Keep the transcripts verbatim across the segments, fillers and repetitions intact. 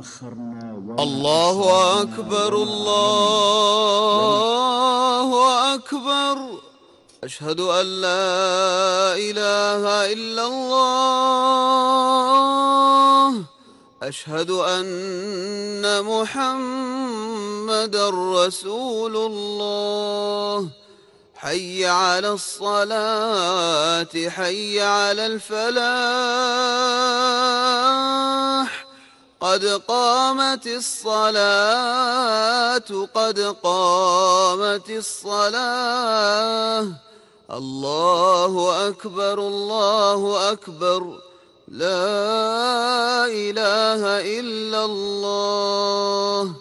الله أكبر الله أكبر. أشهد أن لا إله إلا الله. أشهد أن محمدًا رسول الله. حي على الصلاة حي على الفلاح. قد قامت الصلاة قد قامت الصلاة. الله أكبر الله أكبر. لا إله إلا الله.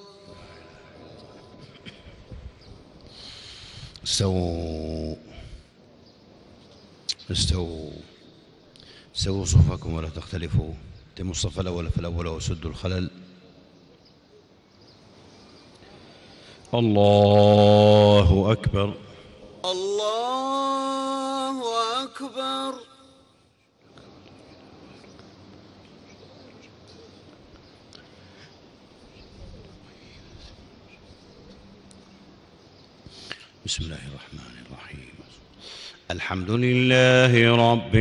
استووا استووا استووا صفكم ولا تختلفوا. تم الصف الأول فالأول وسدوا الخلل. الله أكبر الله أكبر. بسم الله الرحمن الرحيم. الحمد لله رب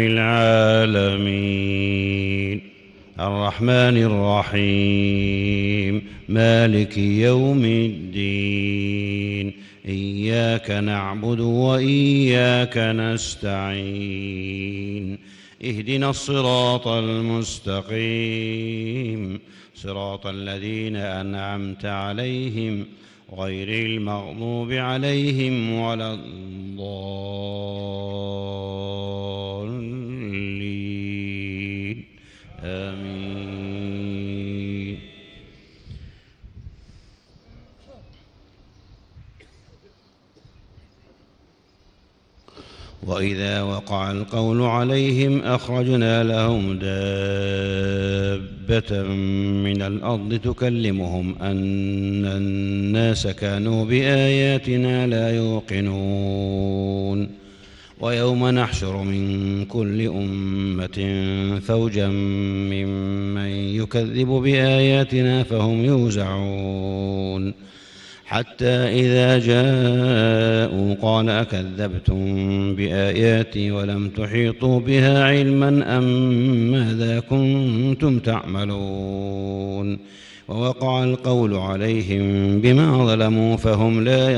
العالمين الرحمن الرحيم مالك يوم الدين. إياك نعبد وإياك نستعين. اهدنا الصراط المستقيم صراط الذين أنعمت عليهم غير المغضوب عليهم ولا الضالين. آمين. وإذا وقع القول عليهم أخرجنا لهم دابة من الأرض تكلمهم أن الناس كانوا بآياتنا لا يوقنون. ويوم نحشر من كل أمة فوجا ممن يكذب بآياتنا فهم يوزعون. حتى إذا جاءوا قال أكذبتم بآياتي ولم تحيطوا بها علما أم ماذا كنتم تعملون. ووقع القول عليهم بما ظلموا فهم لا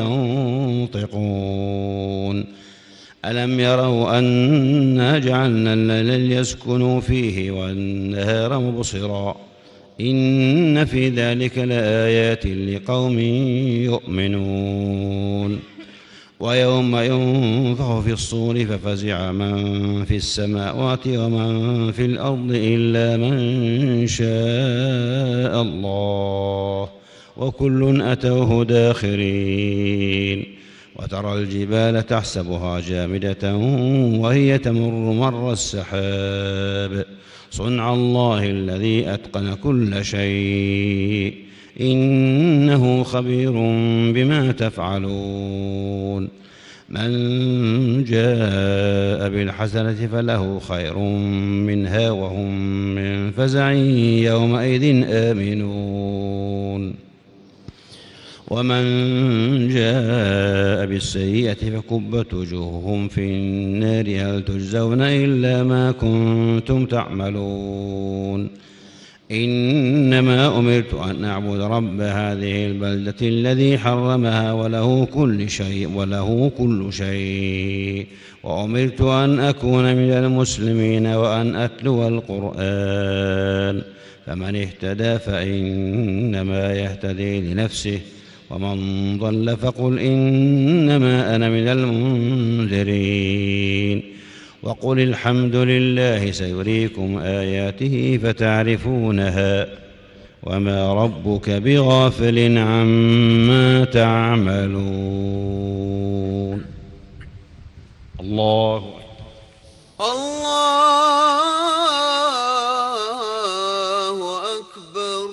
ينطقون. ألم يروا أنا جعلنا الليل ليسكنوا فيه والنهار مبصرا إن في ذلك لآيات لقوم يؤمنون. ويوم ينفخ في الصور ففزع من في السماوات ومن في الأرض إلا من شاء الله وكل أتوه داخرين. وترى الجبال تحسبها جامدة وهي تمر مر السحاب صنع الله الذي أتقن كل شيء إنه خبير بما تفعلون. من جاء بالحسنة فله خير منها وهم من فزع يومئذ آمنون. ومن جاء بالسيئة فكبت وجوههم في النار هل تجزون إلا ما كنتم تعملون. إنما أمرت أن أعبد رب هذه البلدة الذي حرمها وله كل شيء وله كل شيء وأمرت أن أكون من المسلمين وأن أتلو القرآن. فمن اهتدى فإنما يهتدي لنفسه ومن ضل فقل إنما أنا من المنذرين. وقل الحمد لله سيريكم آياته فتعرفونها وما ربك بغافل عما تعملون. الله الله أكبر.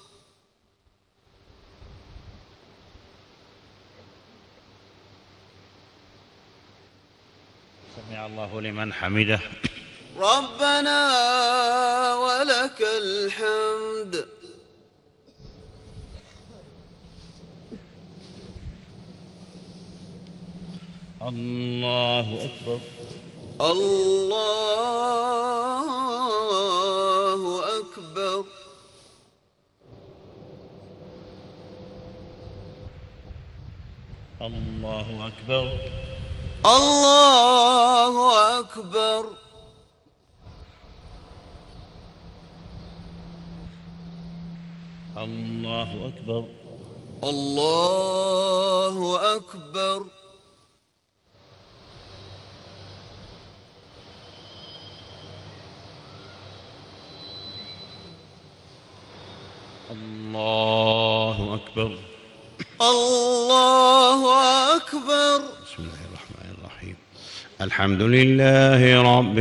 سمع الله لمن حمده. ربنا ولك الحمد. الله أكبر. الله أكبر. الله أكبر. الله أكبر. الله أكبر. الله أكبر. الله أكبر. الله أكبر. بسم الله الرحمن الرحيم. الحمد لله رب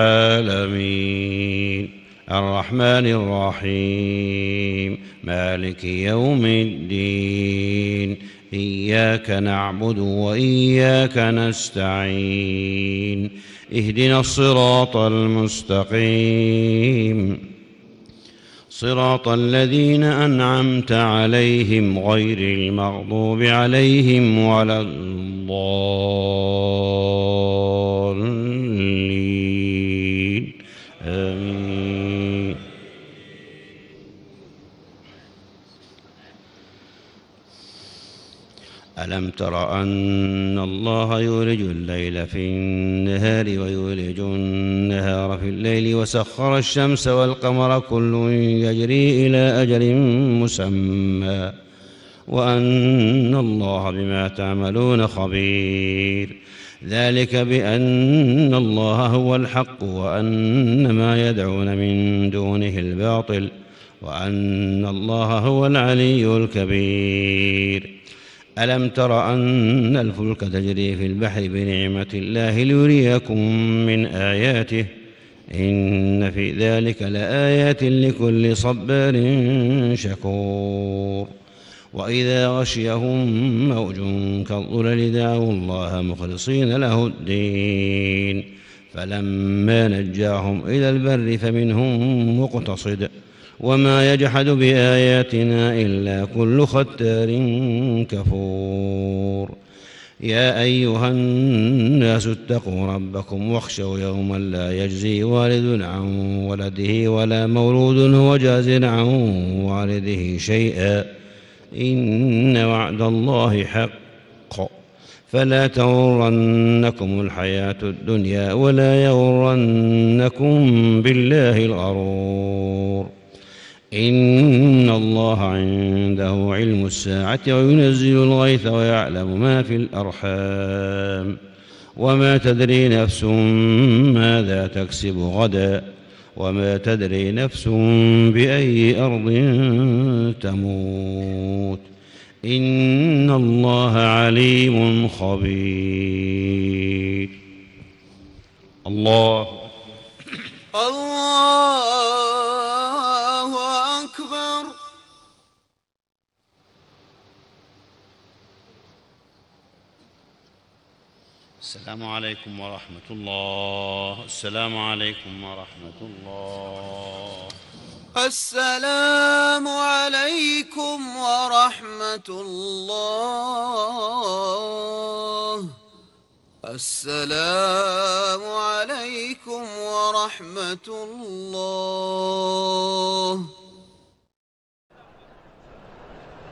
العالمين الرحمن الرحيم مالك يوم الدين إياك نعبد وإياك نستعين اهدنا الصراط المستقيم صراط الذين أنعمت عليهم غير المغضوب عليهم ولا الضالين آمين. ألم تر أن الله يولج الليل في النهار ويولج النهار في الليل وسخر الشمس والقمر كل يجري إلى أجل مسمى وأن الله بما تعملون خبير ذلك بأن الله هو الحق وأن ما يدعون من دونه الباطل وأن الله هو العلي الكبير. ألم تر أن الفلك تجري في البحر بنعمة الله ليريكم من آياته إن في ذلك لآيات لكل صبار شكور. وإذا غشيهم موج كالظلل دعوا الله مخلصين له الدين فلما نجاهم إلى البر فمنهم مقتصد وما يجحد بآياتنا إلا كل ختار كفور. يا أيها الناس اتقوا ربكم واخشوا يوما لا يجزي والد عن ولده ولا مولود هو جاز عن والده شيئا إن وعد الله حق فلا تغرنكم الحياة الدنيا ولا يغرنكم بالله الغرور. إن الله عنده علم الساعة وينزل الغيث ويعلم ما في الأرحام وما تدري نفس ماذا تكسب غدا وما تدري نفس بأي أرض تموت إن الله عليم خبير. الله الله أكبر. السلام عليكم ورحمة الله. السلام عليكم ورحمة الله. السلام عليكم ورحمة الله. السلام عليكم ورحمة الله.